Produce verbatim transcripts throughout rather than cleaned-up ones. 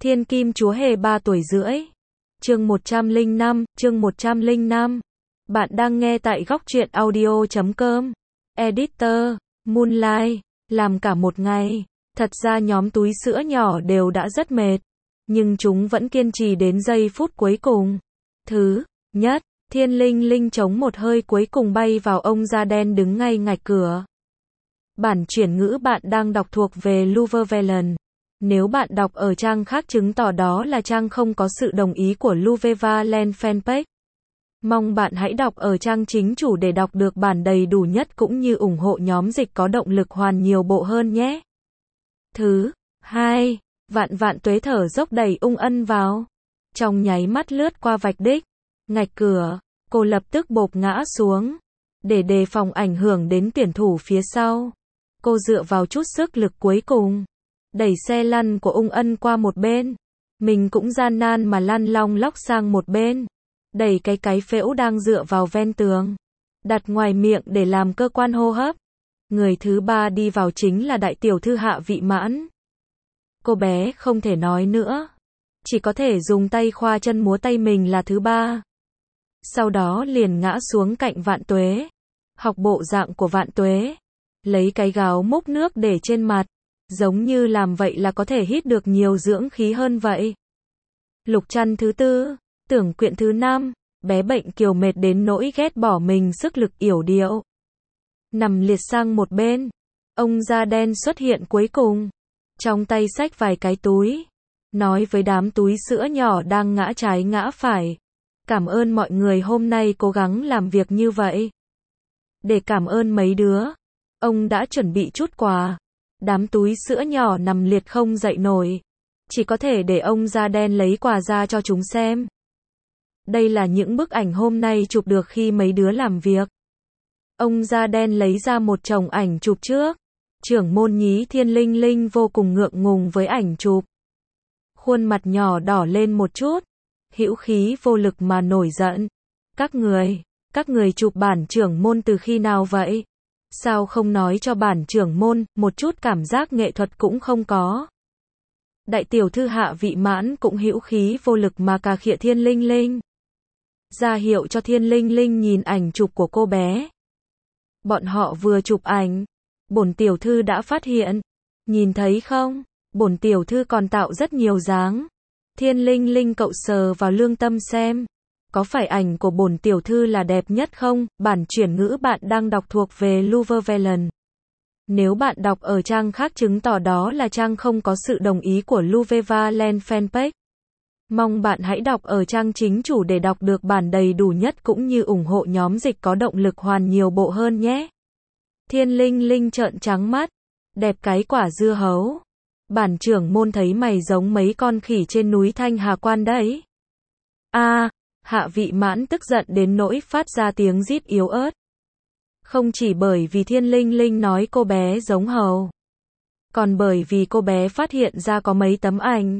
Thiên Kim Chúa Hề ba tuổi rưỡi. Chương một trăm lẻ năm, chương một trăm lẻ năm. Bạn đang nghe tại góc truyện audio chấm com. Editor, Moonlight, làm cả một ngày. Thật ra nhóm túi sữa nhỏ đều đã rất mệt. Nhưng chúng vẫn kiên trì đến giây phút cuối cùng. Thứ nhất, Thiên Linh Linh chống một hơi cuối cùng bay vào ông da đen đứng ngay ngạch cửa. Bản chuyển ngữ bạn đang đọc thuộc về Luvevelen. Nếu bạn đọc ở trang khác chứng tỏ đó là trang không có sự đồng ý của Luvevelen fanpage. Mong bạn hãy đọc ở trang chính chủ để đọc được bản đầy đủ nhất cũng như ủng hộ nhóm dịch có động lực hoàn nhiều bộ hơn nhé. Thứ hai, Vạn Vạn Tuế thở dốc đẩy Ung Ân vào. Trong nháy mắt lướt qua vạch đích, ngạch cửa, cô lập tức bộp ngã xuống. Để đề phòng ảnh hưởng đến tuyển thủ phía sau, cô dựa vào chút sức lực cuối cùng, đẩy xe lăn của Ung Ân qua một bên. Mình cũng gian nan mà lăn long lóc sang một bên, đẩy cái cái phễu đang dựa vào ven tường, đặt ngoài miệng để làm cơ quan hô hấp. Người thứ ba đi vào chính là đại tiểu thư Hạ Vị Mãn. Cô bé không thể nói nữa, chỉ có thể dùng tay khoa chân múa tay mình là thứ ba. Sau đó liền ngã xuống cạnh Vạn Tuế, học bộ dạng của Vạn Tuế, lấy cái gáo múc nước để trên mặt, giống như làm vậy là có thể hít được nhiều dưỡng khí hơn vậy. Lục Trăn thứ tư, Tưởng Quyện thứ năm, bé bệnh kiều mệt đến nỗi ghét bỏ mình sức lực yểu điệu, nằm liệt sang một bên. Ông da đen xuất hiện cuối cùng, trong tay xách vài cái túi, nói với đám túi sữa nhỏ đang ngã trái ngã phải: cảm ơn mọi người hôm nay cố gắng làm việc như vậy. Để cảm ơn mấy đứa, ông đã chuẩn bị chút quà. Đám túi sữa nhỏ nằm liệt không dậy nổi, chỉ có thể để ông da đen lấy quà ra cho chúng xem. Đây là những bức ảnh hôm nay chụp được khi mấy đứa làm việc. Ông da đen lấy ra một chồng ảnh chụp trước. Trưởng môn nhí Thiên Linh Linh vô cùng ngượng ngùng với ảnh chụp. Khuôn mặt nhỏ đỏ lên một chút, hữu khí vô lực mà nổi giận. Các người, các người chụp bản trưởng môn từ khi nào vậy? Sao không nói cho bản trưởng môn, một chút cảm giác nghệ thuật cũng không có. Đại tiểu thư Hạ Vị Mãn cũng hữu khí vô lực mà cà khịa Thiên Linh Linh, ra hiệu cho Thiên Linh Linh nhìn ảnh chụp của cô bé. Bọn họ vừa chụp ảnh, bổn tiểu thư đã phát hiện. Nhìn thấy không, bổn tiểu thư còn tạo rất nhiều dáng. Thiên Linh Linh cậu sờ vào lương tâm xem, có phải ảnh của bổn tiểu thư là đẹp nhất không? Bản chuyển ngữ bạn đang đọc thuộc về Luvevelen. Nếu bạn đọc ở trang khác chứng tỏ đó là trang không có sự đồng ý của Luvevelen fanpage. Mong bạn hãy đọc ở trang chính chủ để đọc được bản đầy đủ nhất cũng như ủng hộ nhóm dịch có động lực hoàn nhiều bộ hơn nhé. Thiên Linh Linh trợn trắng mắt, đẹp cái quả dưa hấu. Bản trưởng môn thấy mày giống mấy con khỉ trên núi Thanh Hà Quan đấy. A, à, Hạ Vị Mãn tức giận đến nỗi phát ra tiếng rít yếu ớt. Không chỉ bởi vì Thiên Linh Linh nói cô bé giống hầu, còn bởi vì cô bé phát hiện ra có mấy tấm ảnh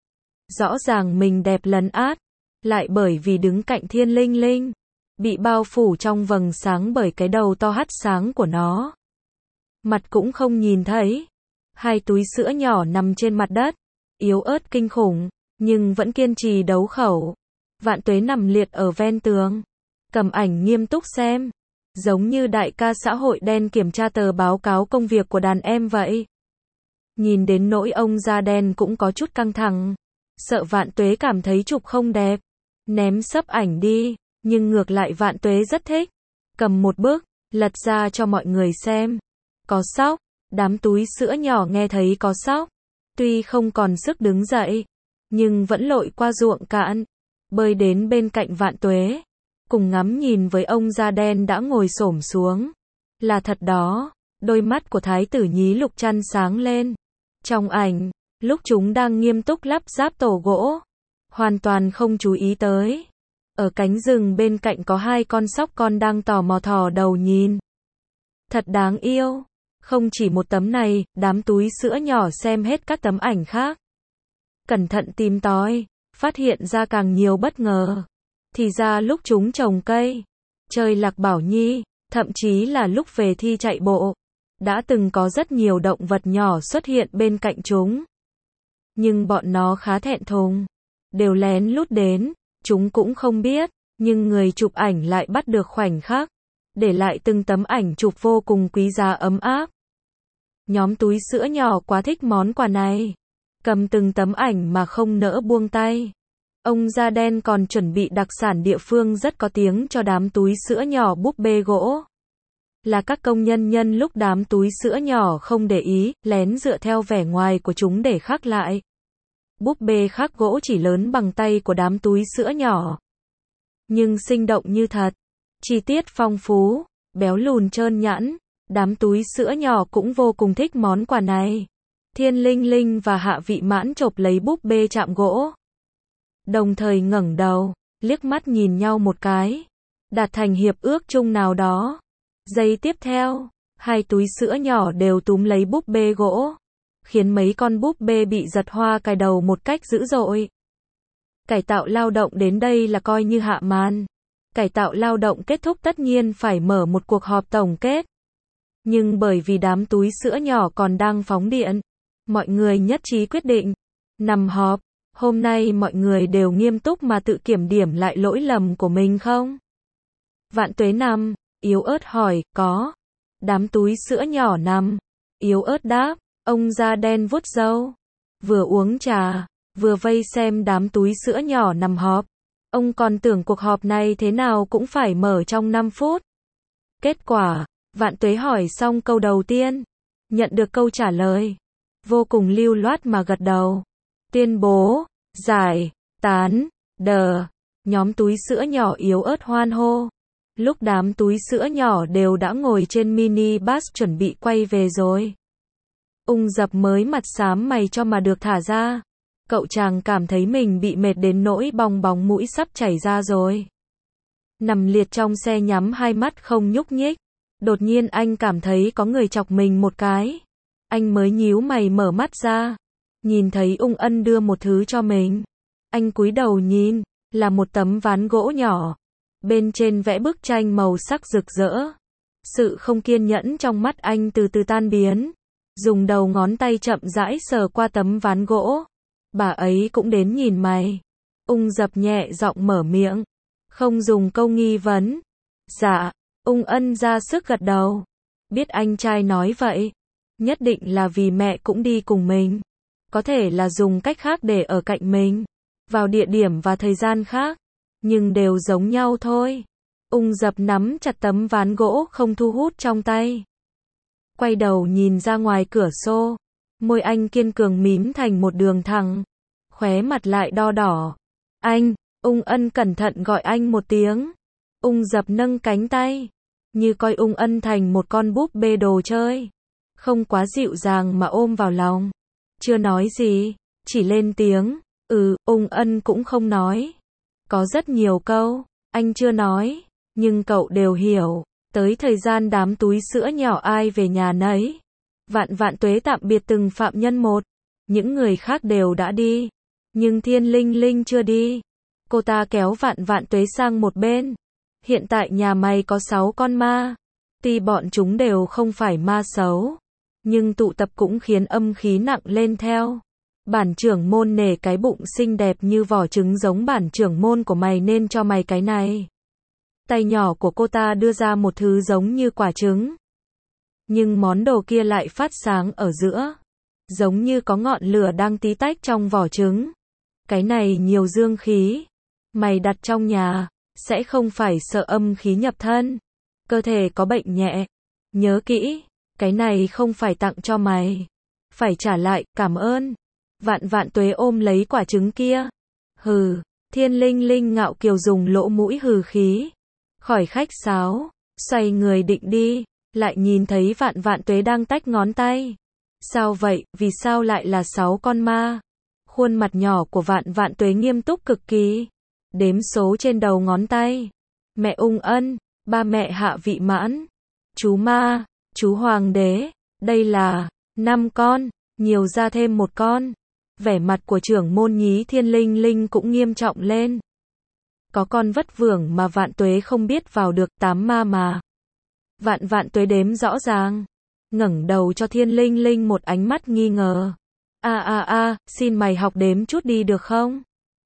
rõ ràng mình đẹp lấn át, lại bởi vì đứng cạnh Thiên Linh Linh, bị bao phủ trong vầng sáng bởi cái đầu to hắt sáng của nó. Mặt cũng không nhìn thấy. Hai túi sữa nhỏ nằm trên mặt đất, yếu ớt kinh khủng, nhưng vẫn kiên trì đấu khẩu. Vạn Tuế nằm liệt ở ven tường, cầm ảnh nghiêm túc xem, giống như đại ca xã hội đen kiểm tra tờ báo cáo công việc của đàn em vậy. Nhìn đến nỗi ông da đen cũng có chút căng thẳng, sợ Vạn Tuế cảm thấy chụp không đẹp, ném sấp ảnh đi, nhưng ngược lại Vạn Tuế rất thích, cầm một bức, lật ra cho mọi người xem. Có sóc, đám túi sữa nhỏ nghe thấy có sóc, tuy không còn sức đứng dậy, nhưng vẫn lội qua ruộng cạn, bơi đến bên cạnh Vạn Tuế, cùng ngắm nhìn với ông da đen đã ngồi xổm xuống. Là thật đó, đôi mắt của thái tử nhí Lục Trăn sáng lên. Trong ảnh, lúc chúng đang nghiêm túc lắp ráp tổ gỗ, hoàn toàn không chú ý tới. Ở cánh rừng bên cạnh có hai con sóc con đang tò mò thò đầu nhìn. Thật đáng yêu. Không chỉ một tấm này, đám túi sữa nhỏ xem hết các tấm ảnh khác. Cẩn thận tìm tòi, phát hiện ra càng nhiều bất ngờ. Thì ra lúc chúng trồng cây, chơi lạc bảo nhi, thậm chí là lúc về thi chạy bộ, đã từng có rất nhiều động vật nhỏ xuất hiện bên cạnh chúng. nhưng bọn nó khá thẹn thùng. Đều lén lút đến, chúng cũng không biết, nhưng người chụp ảnh lại bắt được khoảnh khắc, để lại từng tấm ảnh chụp vô cùng quý giá ấm áp. Nhóm túi sữa nhỏ quá thích món quà này, cầm từng tấm ảnh mà không nỡ buông tay. Ông da đen còn chuẩn bị đặc sản địa phương rất có tiếng cho đám túi sữa nhỏ búp bê gỗ. Là các công nhân nhân lúc đám túi sữa nhỏ không để ý, lén dựa theo vẻ ngoài của chúng để khắc lại. Búp bê khắc gỗ chỉ lớn bằng tay của đám túi sữa nhỏ, nhưng sinh động như thật, chi tiết phong phú, béo lùn trơn nhẵn. Đám túi sữa nhỏ cũng vô cùng thích món quà này. Thiên Linh Linh và Hạ Vị Mãn chộp lấy búp bê chạm gỗ, đồng thời ngẩng đầu, liếc mắt nhìn nhau một cái, đạt thành hiệp ước chung nào đó. Giây tiếp theo, hai túi sữa nhỏ đều túm lấy búp bê gỗ, khiến mấy con búp bê bị giật hoa cài đầu một cách dữ dội. Cải tạo lao động đến đây là coi như hạ màn. Cải tạo lao động kết thúc tất nhiên phải mở một cuộc họp tổng kết. Nhưng bởi vì đám túi sữa nhỏ còn đang phóng điện, mọi người nhất trí quyết định, nằm họp, hôm nay mọi người đều nghiêm túc mà tự kiểm điểm lại lỗi lầm của mình không? Vạn Tuế nằm, yếu ớt hỏi, có. Đám túi sữa nhỏ nằm, yếu ớt đáp, ông da đen vuốt râu, vừa uống trà, vừa vây xem đám túi sữa nhỏ nằm họp. Ông còn tưởng cuộc họp này thế nào cũng phải mở trong năm phút. Kết quả, Vạn Tuế hỏi xong câu đầu tiên, nhận được câu trả lời, vô cùng lưu loát mà gật đầu. Tuyên bố, giải, tán, đờ, nhóm túi sữa nhỏ yếu ớt hoan hô. Lúc đám túi sữa nhỏ đều đã ngồi trên mini bus chuẩn bị quay về rồi. Ung Dập mới mặt xám mày cho mà được thả ra. Cậu chàng cảm thấy mình bị mệt đến nỗi bong bóng mũi sắp chảy ra rồi. Nằm liệt trong xe nhắm hai mắt không nhúc nhích. Đột nhiên anh cảm thấy có người chọc mình một cái. Anh mới nhíu mày mở mắt ra. Nhìn thấy Ung Ân đưa một thứ cho mình. Anh cúi đầu nhìn, là một tấm ván gỗ nhỏ. Bên trên vẽ bức tranh màu sắc rực rỡ. Sự không kiên nhẫn trong mắt anh từ từ tan biến. Dùng đầu ngón tay chậm rãi sờ qua tấm ván gỗ. Bà ấy cũng đến nhìn mày. Ung Dập nhẹ giọng mở miệng. Không dùng câu nghi vấn. Dạ. Ung Ân ra sức gật đầu. Biết anh trai nói vậy. Nhất định là vì mẹ cũng đi cùng mình. Có thể là dùng cách khác để ở cạnh mình. Vào địa điểm và thời gian khác. Nhưng đều giống nhau thôi. Ung Dập nắm chặt tấm ván gỗ không thu hút trong tay. Quay đầu nhìn ra ngoài cửa sổ. Môi anh kiên cường mím thành một đường thẳng. Khóe mặt lại đo đỏ. Anh, Ung Ân cẩn thận gọi anh một tiếng. Ung Dập nâng cánh tay. Như coi Ung Ân thành một con búp bê đồ chơi. Không quá dịu dàng mà ôm vào lòng. Chưa nói gì, chỉ lên tiếng. Ừ, Ung Ân cũng không nói. Có rất nhiều câu, anh chưa nói. Nhưng cậu đều hiểu. Tới thời gian đám túi sữa nhỏ ai về nhà nấy. Vạn Vạn Tuế tạm biệt từng phạm nhân một. Những người khác đều đã đi. Nhưng Thiên Linh Linh chưa đi. Cô ta kéo Vạn Vạn Tuế sang một bên. Hiện tại nhà mày có sáu con ma. Tuy bọn chúng đều không phải ma xấu. Nhưng tụ tập cũng khiến âm khí nặng lên theo. Bản trưởng môn nể cái bụng xinh đẹp như vỏ trứng giống bản trưởng môn của mày nên cho mày cái này. Tay nhỏ của cô ta đưa ra một thứ giống như quả trứng. Nhưng món đồ kia lại phát sáng ở giữa. Giống như có ngọn lửa đang tí tách trong vỏ trứng. Cái này nhiều dương khí. Mày đặt trong nhà, sẽ không phải sợ âm khí nhập thân. Cơ thể có bệnh nhẹ. Nhớ kỹ, cái này không phải tặng cho mày. Phải trả lại, cảm ơn. Vạn Vạn Tuế ôm lấy quả trứng kia. Hừ, Thiên Linh Linh ngạo kiều dùng lỗ mũi hừ khí. Khỏi khách sáo, xoay người định đi, lại nhìn thấy Vạn Vạn Tuế đang tách ngón tay. Sao vậy, vì sao lại là sáu con ma? Khuôn mặt nhỏ của Vạn Vạn Tuế nghiêm túc cực kỳ. Đếm số trên đầu ngón tay. Mẹ Ung Ân, ba mẹ Hạ Vị Mãn, chú ma, chú Hoàng đế, đây là năm con, nhiều ra thêm một con. Vẻ mặt của trưởng môn nhí Thiên Linh Linh cũng nghiêm trọng lên. Có con vất vưởng mà Vạn Tuế không biết vào được, tám ma mà. Vạn Vạn Tuế đếm rõ ràng, ngẩng đầu cho Thiên Linh Linh một ánh mắt nghi ngờ. A a a, xin mày học đếm chút đi được không?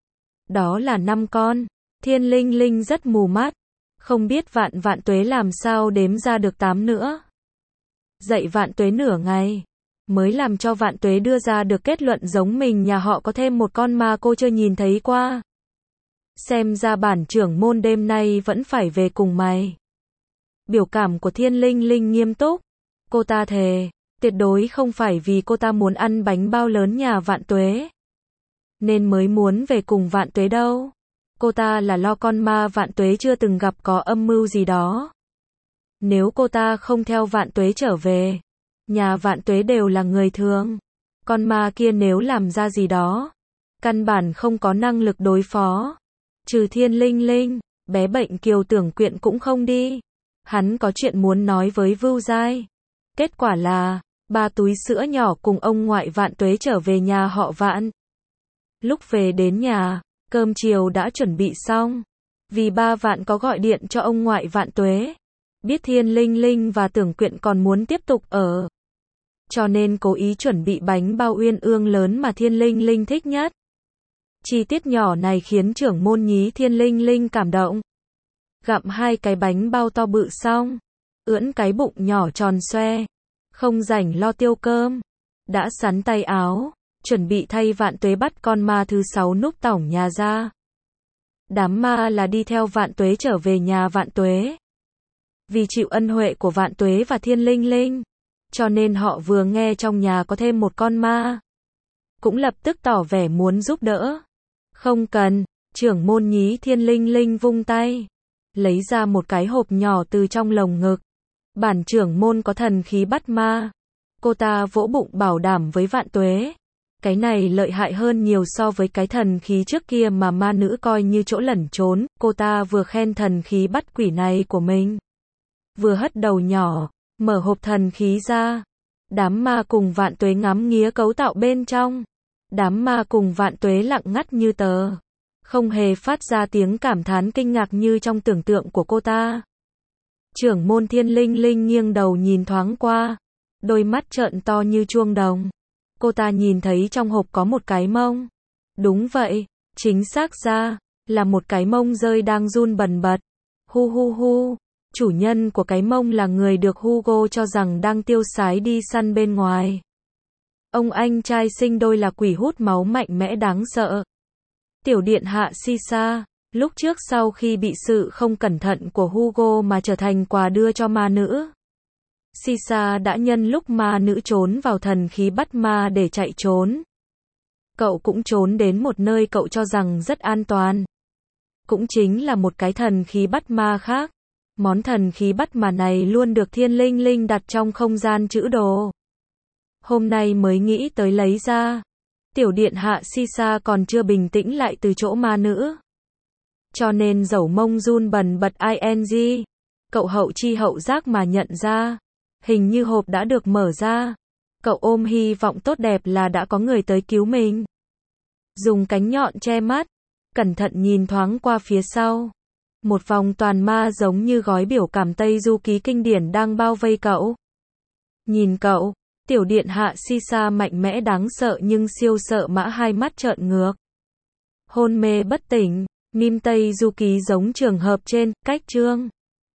Đó là năm con. Thiên Linh Linh rất mù mắt. Không biết Vạn Vạn Tuế làm sao đếm ra được tám nữa. Dạy Vạn Tuế nửa ngày, mới làm cho Vạn Tuế đưa ra được kết luận giống mình nhà họ có thêm một con mà cô chưa nhìn thấy qua. Xem ra bản trưởng môn đêm nay vẫn phải về cùng mày. Biểu cảm của Thiên Linh Linh nghiêm túc. Cô ta thề, tuyệt đối không phải vì cô ta muốn ăn bánh bao lớn nhà Vạn Tuế, nên mới muốn về cùng Vạn Tuế đâu. Cô ta là lo con ma Vạn Tuế chưa từng gặp có âm mưu gì đó. Nếu cô ta không theo Vạn Tuế trở về, nhà Vạn Tuế đều là người thường. Con ma kia nếu làm ra gì đó, căn bản không có năng lực đối phó. Trừ Thiên Linh Linh, bé bệnh Kiều Tưởng Quyện cũng không đi. Hắn có chuyện muốn nói với Vưu Giai. Kết quả là, ba túi sữa nhỏ cùng ông ngoại Vạn Tuế trở về nhà họ Vạn. Lúc về đến nhà, cơm chiều đã chuẩn bị xong. Vì ba Vạn có gọi điện cho ông ngoại Vạn Tuế. Biết Thiên Linh Linh và Tưởng Quyện còn muốn tiếp tục ở, cho nên cố ý chuẩn bị bánh bao uyên ương lớn mà Thiên Linh Linh thích nhất. Chi tiết nhỏ này khiến trưởng môn nhí Thiên Linh Linh cảm động. Gặm hai cái bánh bao to bự xong, ưỡn cái bụng nhỏ tròn xoe, không rảnh lo tiêu cơm, đã sắn tay áo, chuẩn bị thay Vạn Tuế bắt con ma thứ sáu núp tỏng nhà ra. Đám ma là đi theo Vạn Tuế trở về nhà Vạn Tuế. Vì chịu ân huệ của Vạn Tuế và Thiên Linh Linh, cho nên họ vừa nghe trong nhà có thêm một con ma, cũng lập tức tỏ vẻ muốn giúp đỡ. Không cần, trưởng môn nhí Thiên Linh Linh vung tay, lấy ra một cái hộp nhỏ từ trong lồng ngực. Bản trưởng môn có thần khí bắt ma. Cô ta vỗ bụng bảo đảm với Vạn Tuế. Cái này lợi hại hơn nhiều so với cái thần khí trước kia mà ma nữ coi như chỗ lẩn trốn. Cô ta vừa khen thần khí bắt quỷ này của mình, vừa hất đầu nhỏ, mở hộp thần khí ra. Đám ma cùng Vạn Tuế ngắm nghía cấu tạo bên trong. Đám ma cùng Vạn Tuế lặng ngắt như tờ, không hề phát ra tiếng cảm thán kinh ngạc như trong tưởng tượng của cô ta. Trưởng môn Thiên Linh Linh nghiêng đầu nhìn thoáng qua, đôi mắt trợn to như chuông đồng. Cô ta nhìn thấy trong hộp có một cái mông. Đúng vậy, chính xác ra là một cái mông rơi đang run bần bật. Hu hu hu, chủ nhân của cái mông là người được Hugo cho rằng đang tiêu sái đi săn bên ngoài. Ông anh trai sinh đôi là quỷ hút máu mạnh mẽ đáng sợ. Tiểu điện hạ Sisa, lúc trước sau khi bị sự không cẩn thận của Hugo mà trở thành quà đưa cho ma nữ, Sisa đã nhân lúc ma nữ trốn vào thần khí bắt ma để chạy trốn. Cậu cũng trốn đến một nơi cậu cho rằng rất an toàn. Cũng chính là một cái thần khí bắt ma khác. Món thần khí bắt ma này luôn được Thiên Linh Linh đặt trong không gian trữ đồ. Hôm nay mới nghĩ tới lấy ra. Tiểu điện hạ Sisa còn chưa bình tĩnh lại từ chỗ ma nữ, cho nên dẩu mông run bần bật ing. Cậu hậu chi hậu giác mà nhận ra, hình như hộp đã được mở ra. Cậu ôm hy vọng tốt đẹp là đã có người tới cứu mình. Dùng cánh nhọn che mắt, cẩn thận nhìn thoáng qua phía sau. Một vòng toàn ma giống như gói biểu cảm Tây Du Ký kinh điển đang bao vây cậu. Nhìn cậu, tiểu điện hạ Sisa mạnh mẽ đáng sợ nhưng siêu sợ mã hai mắt trợn ngược. Hôn mê bất tỉnh, meme Tây Du Ký giống trường hợp trên, cách chương.